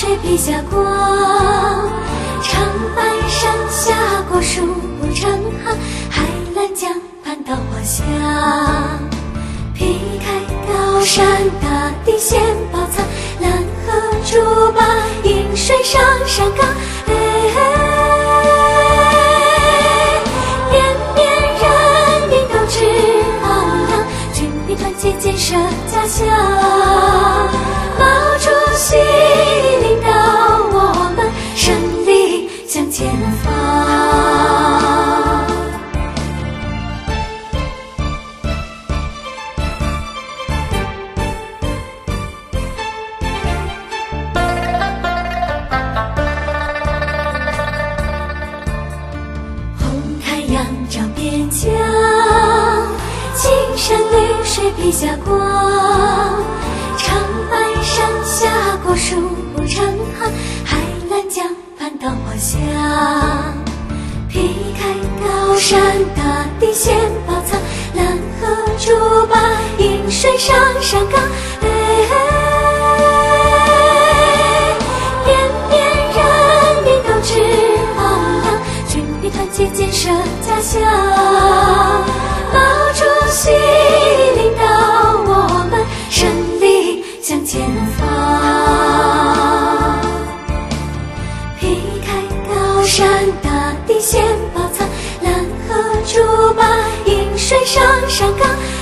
水披霞光，长白山下过数不成行，海蓝江畔稻花香。劈开高山大地显宝藏，蓝河竹马映水上山岗。延边人民斗志昂扬，军民团结建设家乡。毛主席领导我们胜利向前方。照边疆，青山绿水披霞光，长白山下过数不成行，海蓝江畔稻花香。劈开高山大地显宝藏，蓝河竹马映水上山岗。延边人民斗志昂扬，军民团结建设家乡。毛主席领导我们胜利向前方。劈开高山大地显宝藏，蓝河竹马映水上山岗。